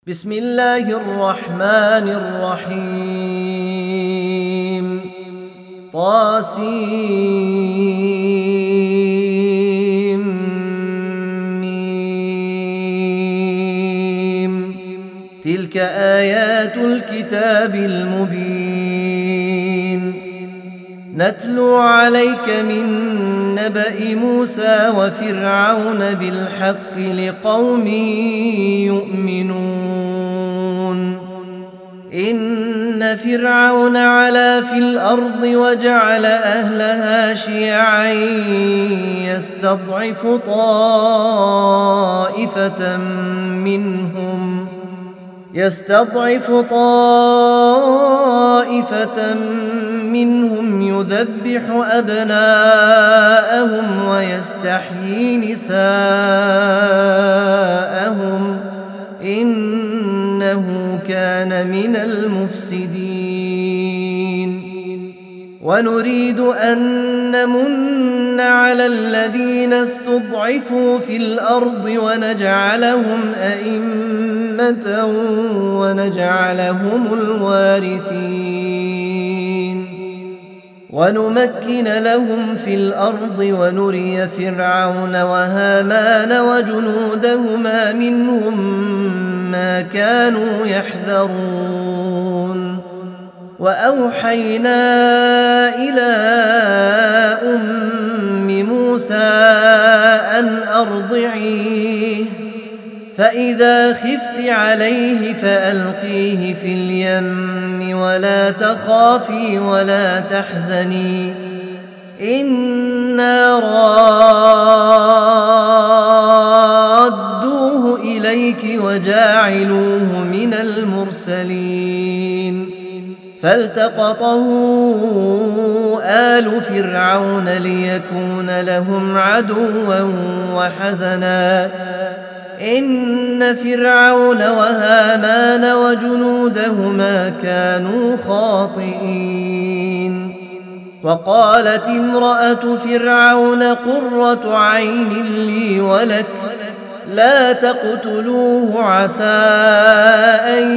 بسم الله الرحمن الرحيم طاسيم تلك آيات الكتاب المبين نتلو عليك من نبأ موسى وفرعون بالحق لقوم يؤمنون إن فرعون علا في الأرض وجعل أهلها شيعا يستضعف طائفة منهم يذبح أبناءهم ويستحيي نساءهم إنه كان من المفسدين ونريد أن نمن على الذين استضعفوا في الأرض ونجعلهم أئمة ونجعلهم الوارثين ونمكن لهم في الأرض ونري فرعون وهامان وجنودهما منهم ما كانوا يحذرون وأوحينا إلى أم موسى أن أرضعيه فإذا خفت عليه فألقيه في اليم ولا تخافي ولا تحزني إنا رادوه إليك وجاعلوه من المرسلين فالتقطه آل فرعون ليكون لهم عدوا وحزنا إن فرعون وهامان وجنودهما كانوا خاطئين وقالت امرأة فرعون قرة عين لي ولك لا تقتلوه عسى أن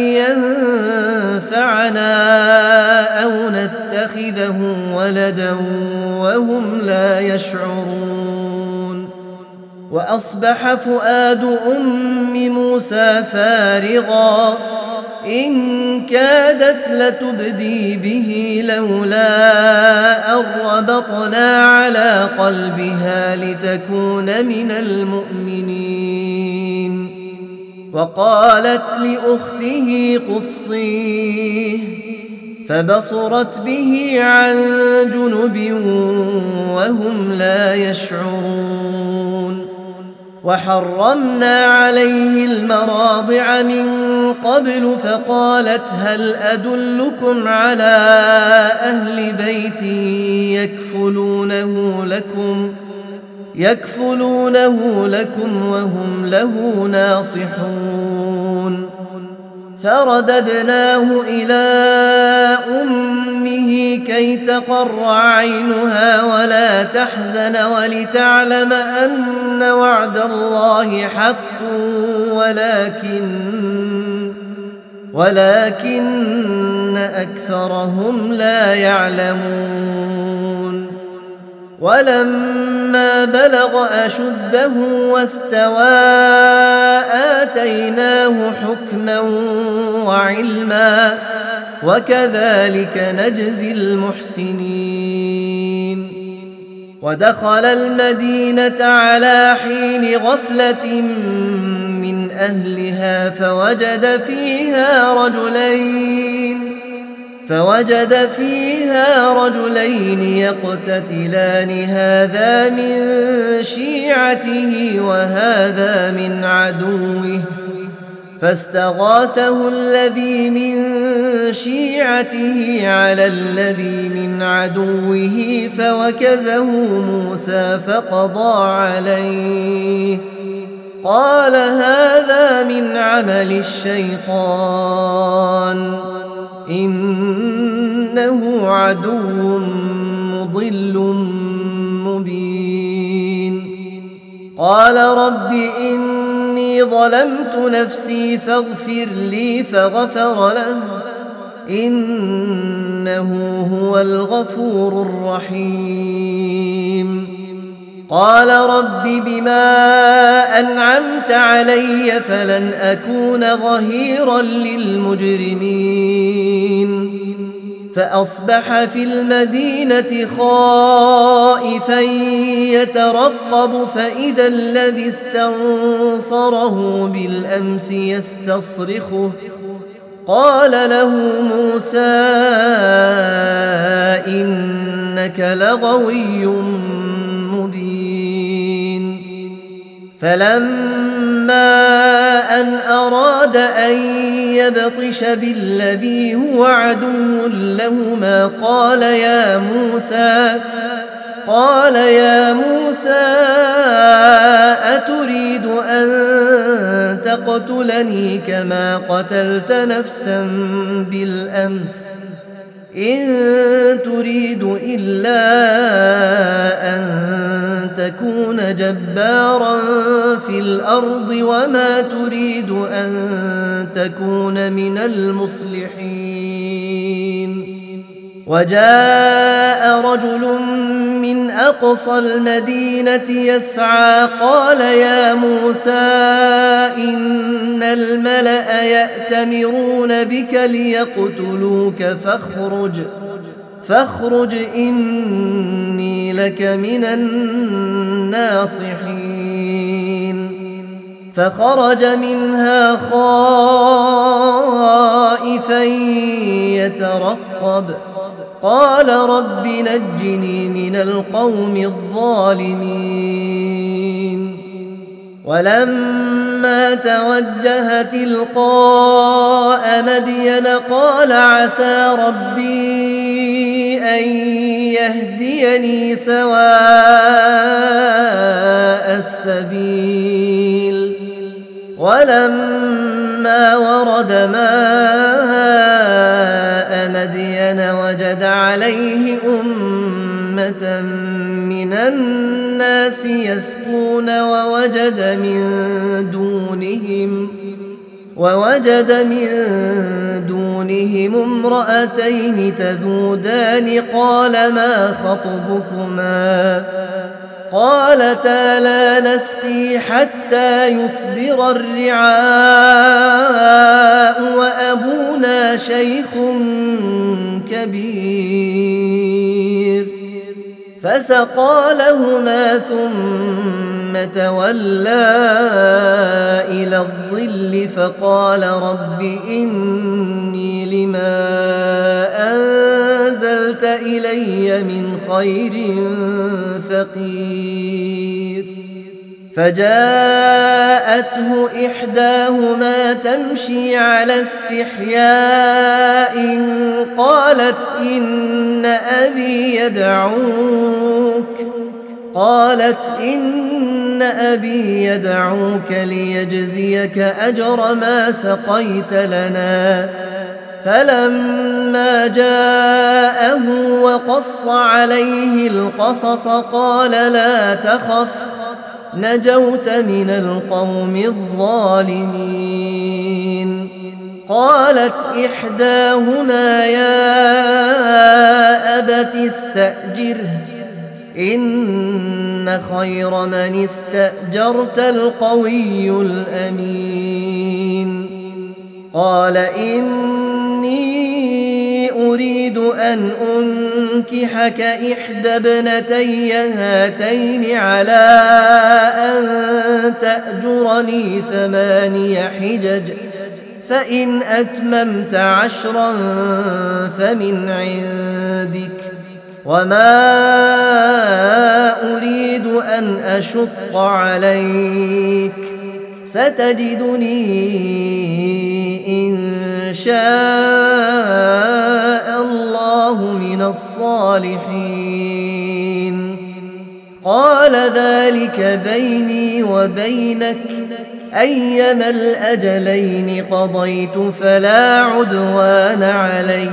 ينفعنا أو نتخذه ولدا وهم لا يشعرون وأصبح فؤاد أم موسى فارغا إن كادت لتبدي به لولا أن ربطنا على قلبها لتكون من المؤمنين وقالت لأخته قصيه فبصرت به عن جنب وهم لا يشعرون وحرمنا عليه المراضع من قبل فقالت هل أدلكم على أهل بيت يكفلونه لكم وهم له ناصحون فرددناه إلى أمه كي تقر عينها ولا تحزن ولتعلم أن وعد الله حق ولكن أكثرهم لا يعلمون ولما بلغ أشده واستوى آتيناه حكما وعلما وكذلك نجزي المحسنين ودخل المدينة على حين غفلة من أهلها فوجد فيها رجلين يقتتلان هذا من شيعته وهذا من عدوه فاستغاثه الذي من شيعته على الذي من عدوه فوكزه موسى فقضى عليه قال هذا من عمل الشيطان إنه عدو مضل مبين قال رب إني إني ظلمت نفسي فاغفر لي فغفر له إنه هو الغفور الرحيم قال رب بما أنعمت علي فلن أكون ظهيرا للمجرمين فأصبح في المدينة خائفا يترقب فإذا الذي استنصره بالأمس يستصرخه قال له موسى إنك لغوي مبين فلما أن أراد أن يبطش بالذي هو عدو لهما قال يا موسى أتريد أن تقتلني كما قتلت نفسا بالأمس إن تريد إلا أن تكون جبارا في الأرض وما تريد أن تكون من المصلحين وجاء رجل من أقصى المدينة يسعى قال يا موسى إن الملأ يأتمرون بك ليقتلوك فاخرج إني لك من الناصحين فخرج منها خائفا يترقب قال رب نجني من القوم الظالمين ولما توجه تلقاء مدين قال عسى ربي أن يهديني سواء السبيل ولما ورد ماء مدين وجد عليه أمة من الناس يسقون ووجد من دونهم امرأتين تذودان قال ما خطبكما قالتا لا نسقي حتى يصدر الرعاء وأبونا شيخ كبير فسقى لهما ثم تولى إلى الظل فقال رب إني لما أنزلت إلي من خير فقير فجاءته إحداهما تمشي على استحياء قالت إن أبي يدعوك ليجزيك أجر ما سقيت لنا فلما جاءه وقص عليه القصص قال لا تخف نجوت من القوم الظالمين قالت إحداهما يا أبت استأجره إن خير من استأجرت القوي الأمين قال إني أريد أن أنكحك إحدى ابنتي هاتين على أن تأجرني 8 حجج فإن أتممت 10 فمن عندك وما أريد أن أشق عليك ستجدني إن شاء الله من الصالحين قال ذلك بيني وبينك أيما الأجلين قضيت فلا عدوان علي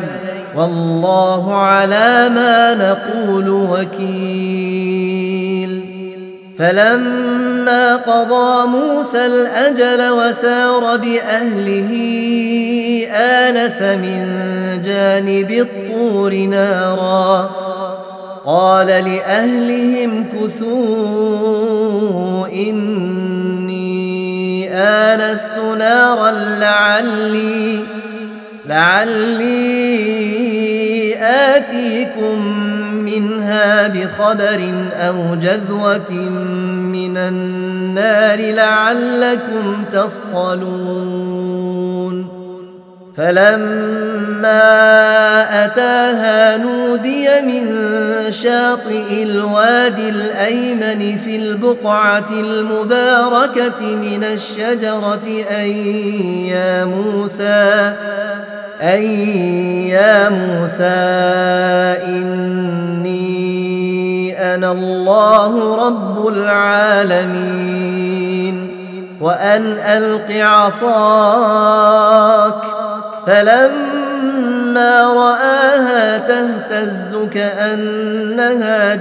والله على ما نقول وكيل فلما قضى موسى الأجل وسار بأهله آنس من جانب الطور نارا قال لأهلهم كثوا إني آنست نارا لعلي آتيكم منها بخبر أو جذوة من النار لعلكم تصطلون فلما أتاها نودي من شاطئ الوادي الأيمن في البقعة المباركة من الشجرة أي يا موسى إني أنا الله رب العالمين وأن ألق عصاك فلما رآها تهتز كأنها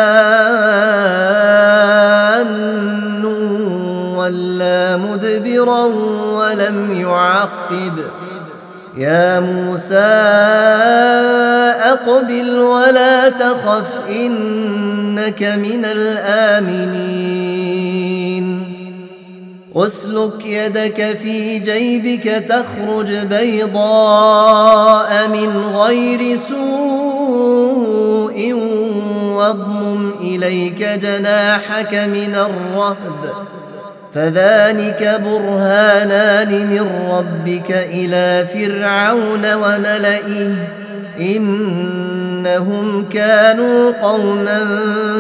جان ولا مدبرا ولم يعقب يا موسى أقبل ولا تخف إنك من الآمنين أسلك يدك في جيبك تخرج بيضاء من غير سوء واضمم إليك جناحك من الرهب فذلك برهانان من ربك إلى فرعون وملئه إنهم كانوا قوما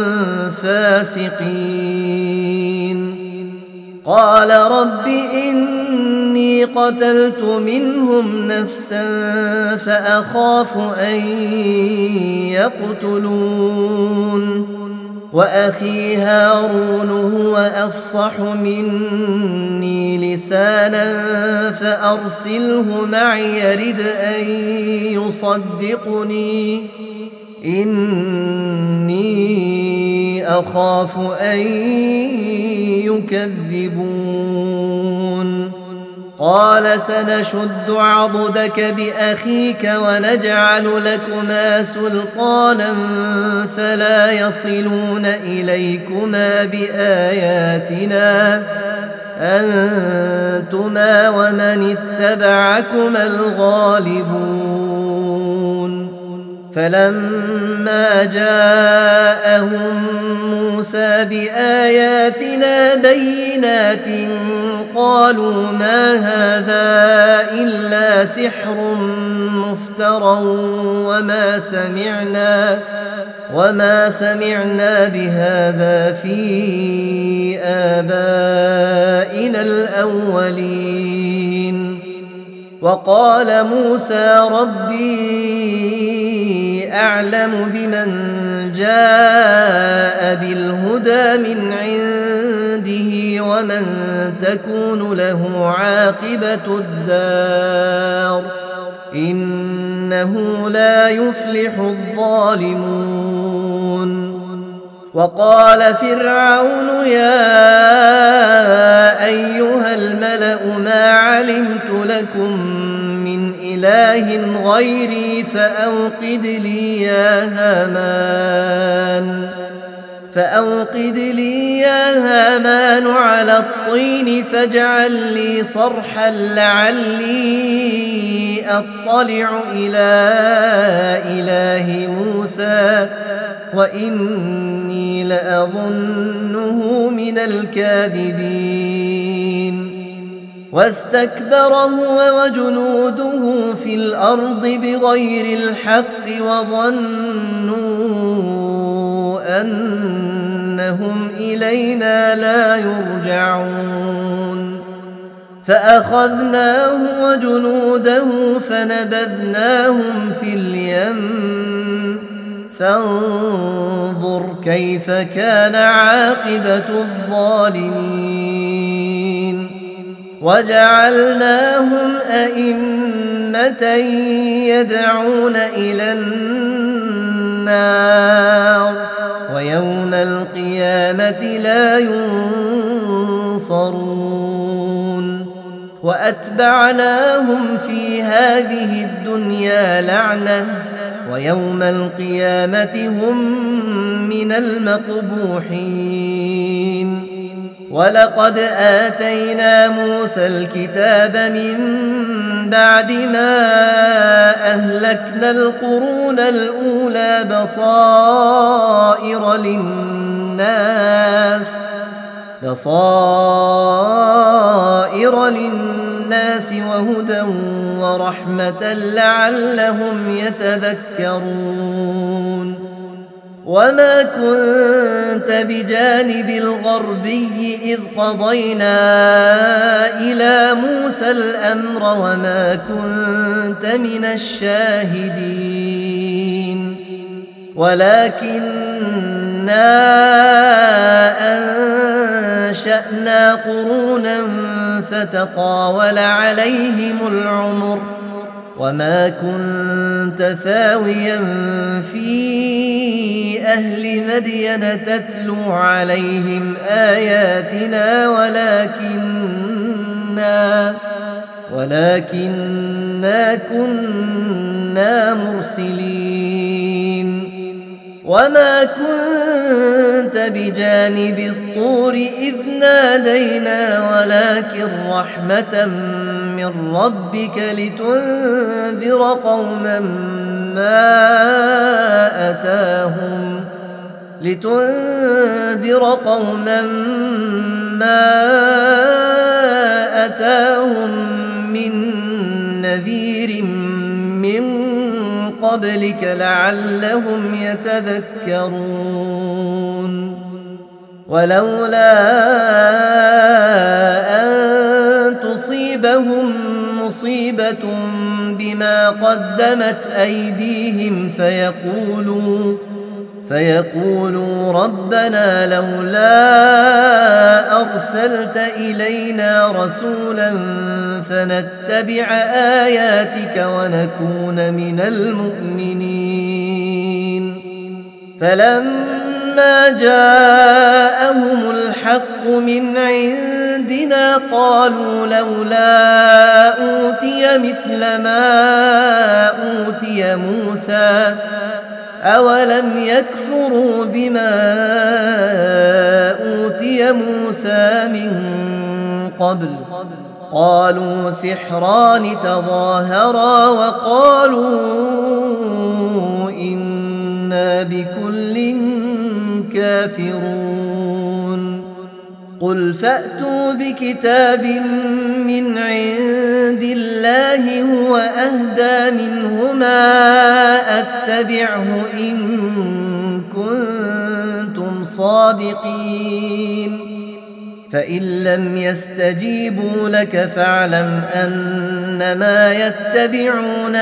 فاسقين قال رب إني قتلت منهم نفسا فأخاف أن يقتلون وأخي هارون هو أفصح مني لسانا فأرسله معي يرد أن يصدقني إني أخاف أن يكذبون قال سنشد عضدك بأخيك ونجعل لكما سلطانا فلا يصلون إليكما بآياتنا أنتما ومن اتبعكما الغالبون فلما جاءهم موسى بآياتنا بينات قالوا ما هذا إلا سحر مفترى وما سمعنا بهذا في آبائنا الأولين وقال موسى ربي أعلم بمن جاء بالهدى من عنده ومن تكون له عاقبة الدار إنه لا يفلح الظالمون وقال فرعون يا أيها الملأ ما علمت لكم من إله غيري فأوقد لي يا هامان على الطين فاجعل لي صرحا لعلي أطلع إلى إله موسى وإني لأظنه من الكاذبين واستكبر هو وجنوده في الأرض بغير الحق وظنوا أنهم إلينا لا يرجعون فأخذناه وجنوده فنبذناهم في اليم فانظر كيف كان عاقبة الظالمين وجعلناهم أئمة يدعون إلى النار ويوم القيامة لا ينصرون وأتبعناهم في هذه الدنيا لعنة ويوم القيامة هم من المقبوحين ولقد آتينا موسى الكتاب من بعد ما أهلكنا القرون الأولى بصائر للناس وهدى ورحمة لعلهم يتذكرون وما كنت بجانب الغربي إذ قضينا إلى موسى الأمر وما كنت من الشاهدين ولكننا أنشأنا قرونا فتطاول عليهم العمر وما كنت ثاويا في أهل مدين تتلو عليهم آياتنا ولكننا كنا مرسلين وما كنت بجانب الطور إذ نادينا ولكن رحمة من ربك لتنذر قوما ما أتاهم من نذير من قبلك لعلهم يتذكرون ولولا أن تصيبهم مصيبة بما قدمت أيديهم فيقولوا ربنا لولا أرسلت إلينا رسولا فنتبع آياتك ونكون من المؤمنين فلما جاءهم الحق من عندنا قالوا لولا أوتي مثل ما أوتي موسى أولم يكفروا بما أوتي موسى من قبل قالوا سحران تظاهرا وقالوا إنا بكل كافرون قل فأتوا بكتاب من عند الله هو أهدى منهما أتبعه إن كنتم صادقين فإن لم يستجيبوا لك فاعلم أنما يتبعون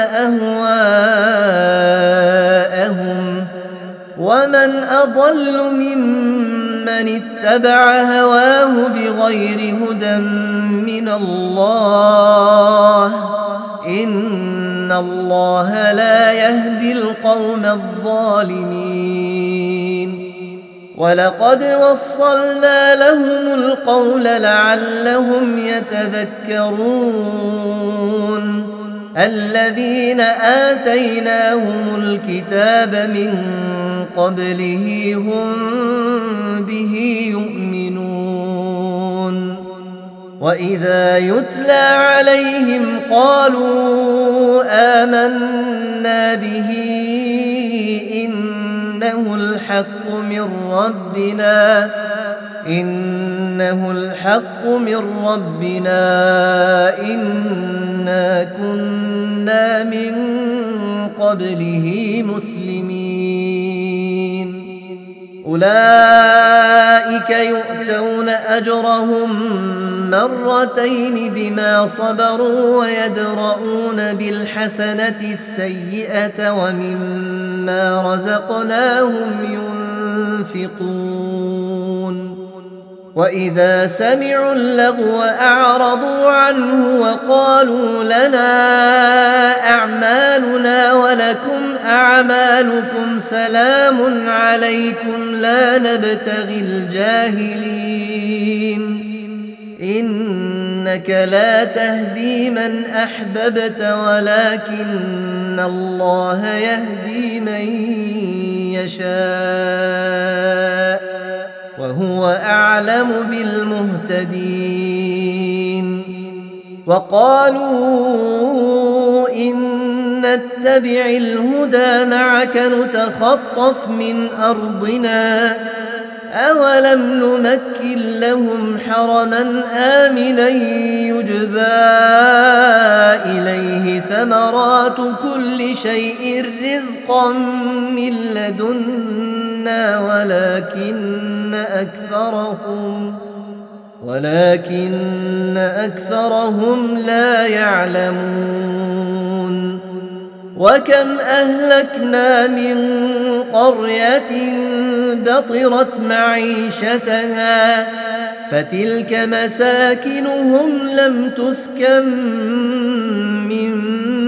أهواءهم ومن أضل ممن اتبع هواه بغير هدى من الله إن الله لا يهدي القوم الظالمين ولقد وصلنا لهم القول لعلهم يتذكرون الذين آتيناهم الكتاب من قبله هم به يؤمنون وإذا يتلى عليهم قالوا آمنا به إنه الحق من ربنا إنا كنا من قبله مسلمين أولئك يؤتون أجرهم مرتين بما صبروا ويدرؤون بالحسنة السيئة ومما رزقناهم ينفقون وإذا سمعوا اللغو أعرضوا عنه وقالوا لنا أعمالنا ولكم أعمالكم سلام عليكم لا نبتغي الجاهلين إنك لا تهدي من أحببت ولكن الله يهدي من يشاء وهو أعلم بالمهتدين وقالوا إن نتبع الهدى معك نتخطف من أرضنا أولم نمكن لهم حرما آمنا يجبى إليه ثمرات كل شيء رزقا من لدنا ولكن أكثرهم لا يعلمون وكم أهلكنا من قرية بطرت معيشتها فتلك مساكنهم لم تسكن من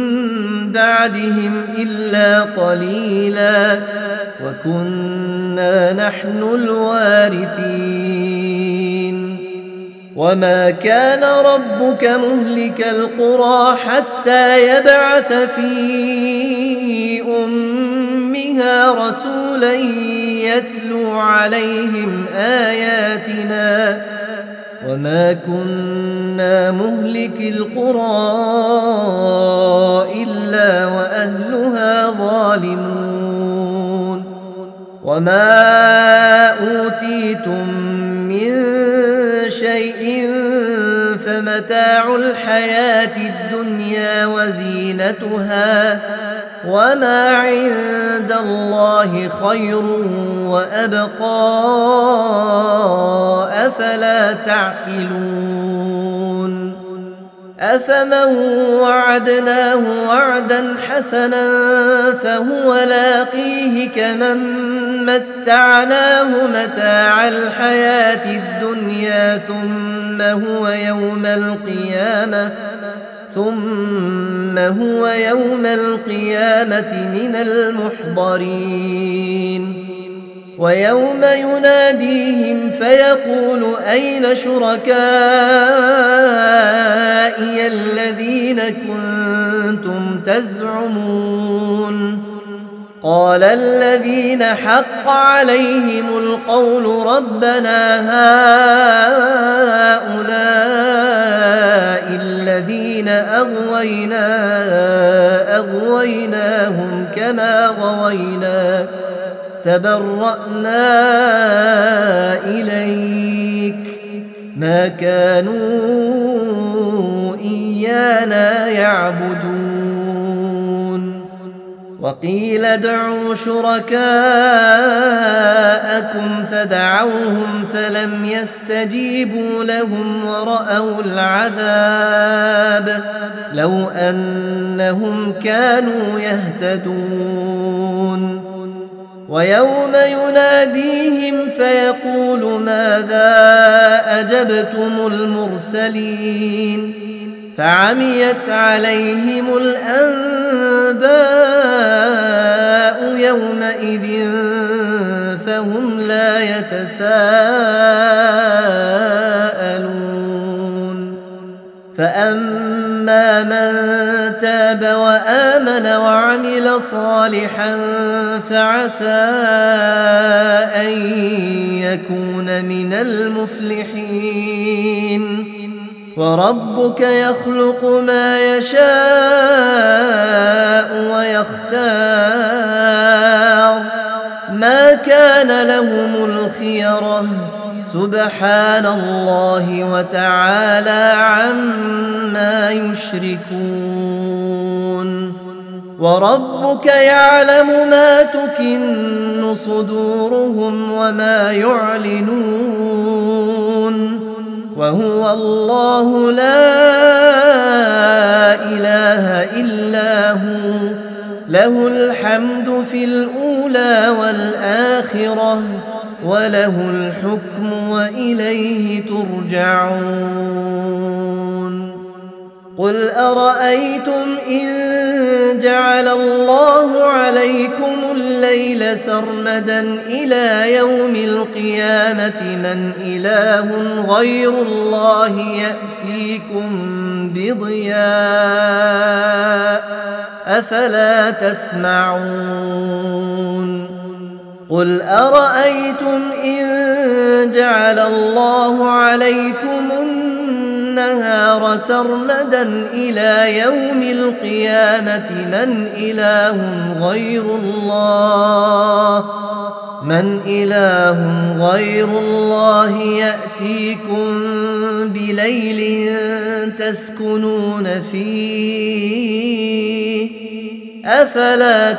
بعدهم إلا قليلا وكنا نحن الوارثين وما كان ربك مهلك القرى حتى يبعث في أمها رسولا يتلو عليهم آياتنا وما كنا مهلك القرى إلا وأهلها ظالمون وما أوتيتم من شيء فمتاع الحياة الدنيا وزينتها وما عند الله خير وأبقى أفلا تعقلون أفمن وعدناه وعدا حسنا فهو لاقيه كمن متعناه متاع الحياة الدنيا ثم هو يوم القيامة من المحضرين ويوم يناديهم فيقول أين شركائي الذين كنتم تزعمون قال الذين حق عليهم القول ربنا هؤلاء الذين أغويناهم كما غوينا تبرأنا إليك ما كانوا إيانا يعبدون وقيل ادعوا شركاءكم فدعوهم فلم يستجيبوا لهم ورأوا العذاب لو أنهم كانوا يهتدون ويوم يناديهم فيقول ماذا أجبتم المرسلين فعميت عليهم الأنباء يومئذ فهم لا يتساءلون فأما من تاب وآمن وعمل صالحا فعسى أن يكون من المفلحين وربك يخلق ما يشاء ويختار ما كان لهم الخيرة سبحان الله وتعالى عما يشركون وربك يعلم ما تكن صدورهم وما يعلنون وهو الله لا إله إلا هو له الحمد في الأولى والآخرة وله الحكم وإليه ترجعون قل أرأيتم إن جعل الله عليكم الليل سرمدا إلى يوم القيامة من إله غير الله يأتيكم بضياء أفلا تسمعون قل أرأيتم إن جعل الله عليكم النهار سرمدا إلى يوم القيامة من إله غير الله يأتيكم بليل تسكنون فيه أفلا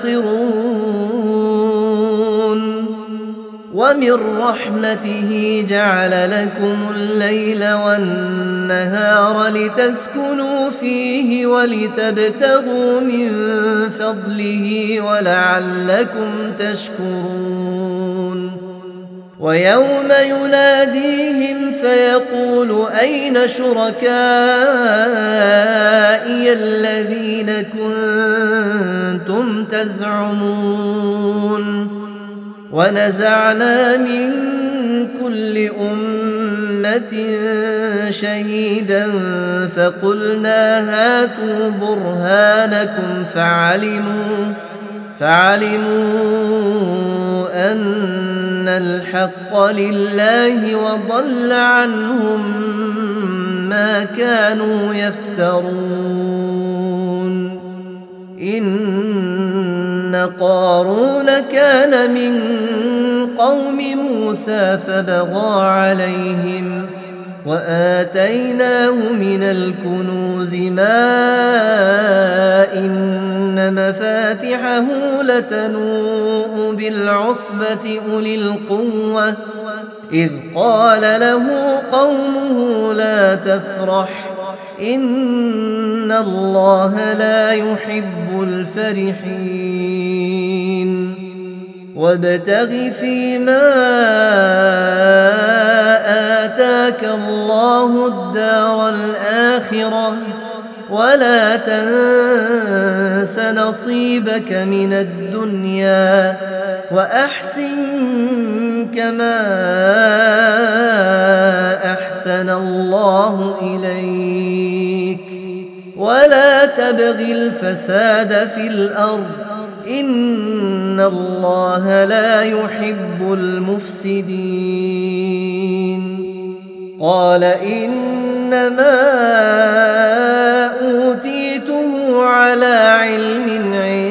تبصرون ومن رحمته جعل لكم الليل والنهار لتسكنوا فيه ولتبتغوا من فضله ولعلكم تشكرون ويوم يناديهم فيقول أين شركائي الذين كنتم تزعمون ونزعنا من كل أمة شهيدا فقلنا هاتوا برهانكم فعلموا أن الحق لله وضل عنهم ما كانوا يفترون إن قارون كان من قوم موسى فبغى عليهم وآتيناه من الكنوز ما إن مفاتحه لتنوء بالعصبة أولي القوة إذ قال له قومه لا تفرح إن الله لا يحب الفرحين وابتغ فيما آتاك الله الدار الآخرة ولا تنس نصيبك من الدنيا وأحسن كما أحسن الله إليك ولا تبغ الفساد في الأرض إن الله لا يحب المفسدين قال إنما أوتيته على علم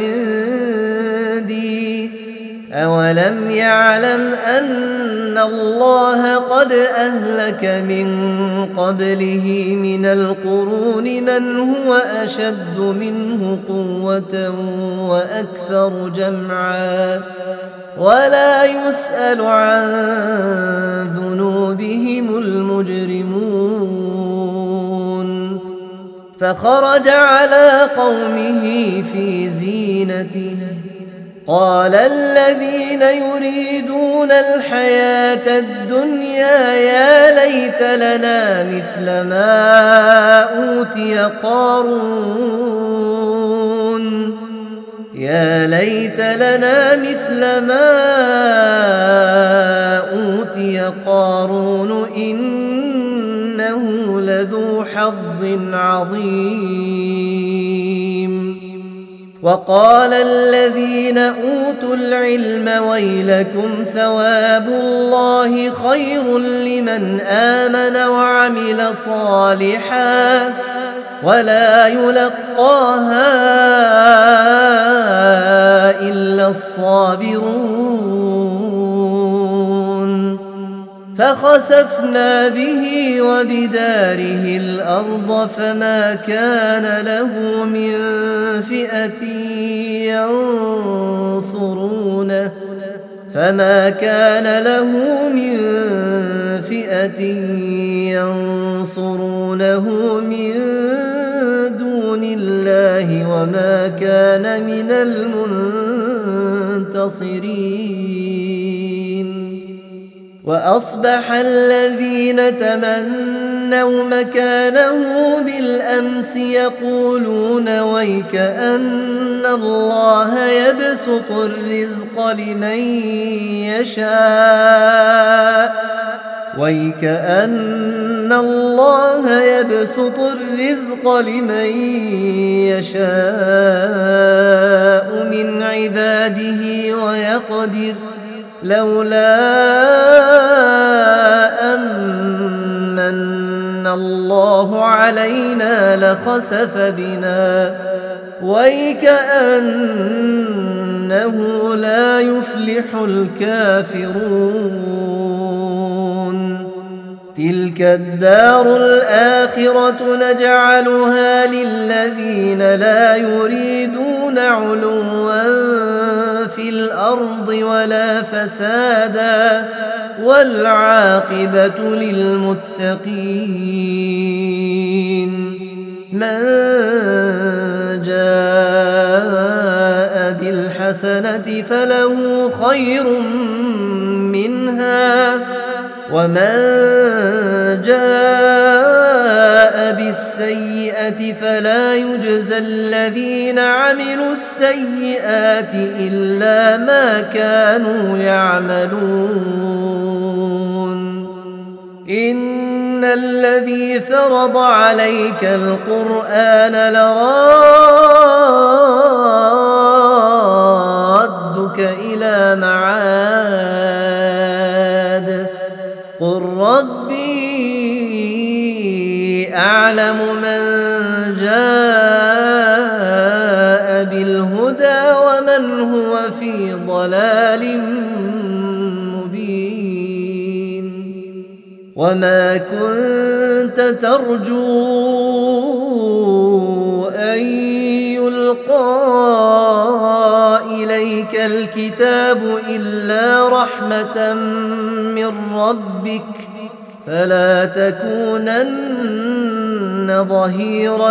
عندي أولم يعلم أن الله قد أهلك من قبله من القرون من هو أشد منه قوة وأكثر جمعا ولا يسأل عن ذنوبهم المجرمون فخرج على قومه في زينته قال الذين يريدون الحياة الدنيا يا ليت لنا مثل ما أوتي قارون يا ليت لنا مثل ما أوتي قارون إنه لذو حظ عظيم وقال الذين أوتوا العلم ويلكم ثواب الله خير لمن آمن وعمل صالحا ولا يلقاها إلا الصابرون فخسفنا به وبداره الأرض فما كان له من فئة ينصرونه من دون الله وما كان من المنتصرين وأصبح الذين تمنوا تمنوا مكانه بالأمس يقولون ويكأن الله يبسط الرزق لمن يشاء من عباده ويقدر لولا أمن الله علينا لخسف بنا ويكأنه لا يفلح الكافرون. تلك الدار الآخرة نجعلها للذين لا يريدون علوا في الأرض ولا فسادا والعاقبة للمتقين. من جاء بالحسنة فله خير منها ومن جاء بالسيئة فلا يجزى الذين عملوا السيئات إلا ما كانوا يعملون. إن الذي فرض عليك القرآن لرادك إلى معاد قل ربي أعلم من جاء بالهدى ومن هو في ضلال مبين. وما كنت ترجو أن يلقى إليك الكتاب إلا رحمة من ربك فلا تكونن ظهيرا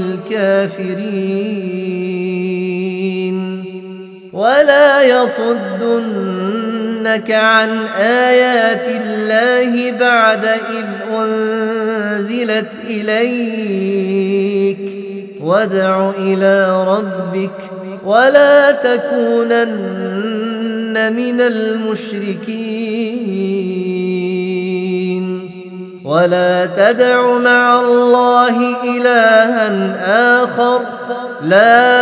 للكافرين. ولا يصدنك عن آيات الله بعد إذ أنزلت إليك وادع إلى ربك ولا تكونن من المشركين. ولا تدع مع الله إلها آخر لا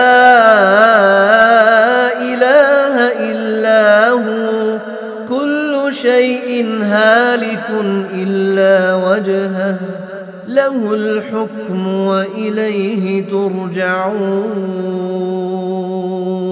إله إلا هو كل شيء هالك إلا وجهه له الحكم وإليه ترجعون.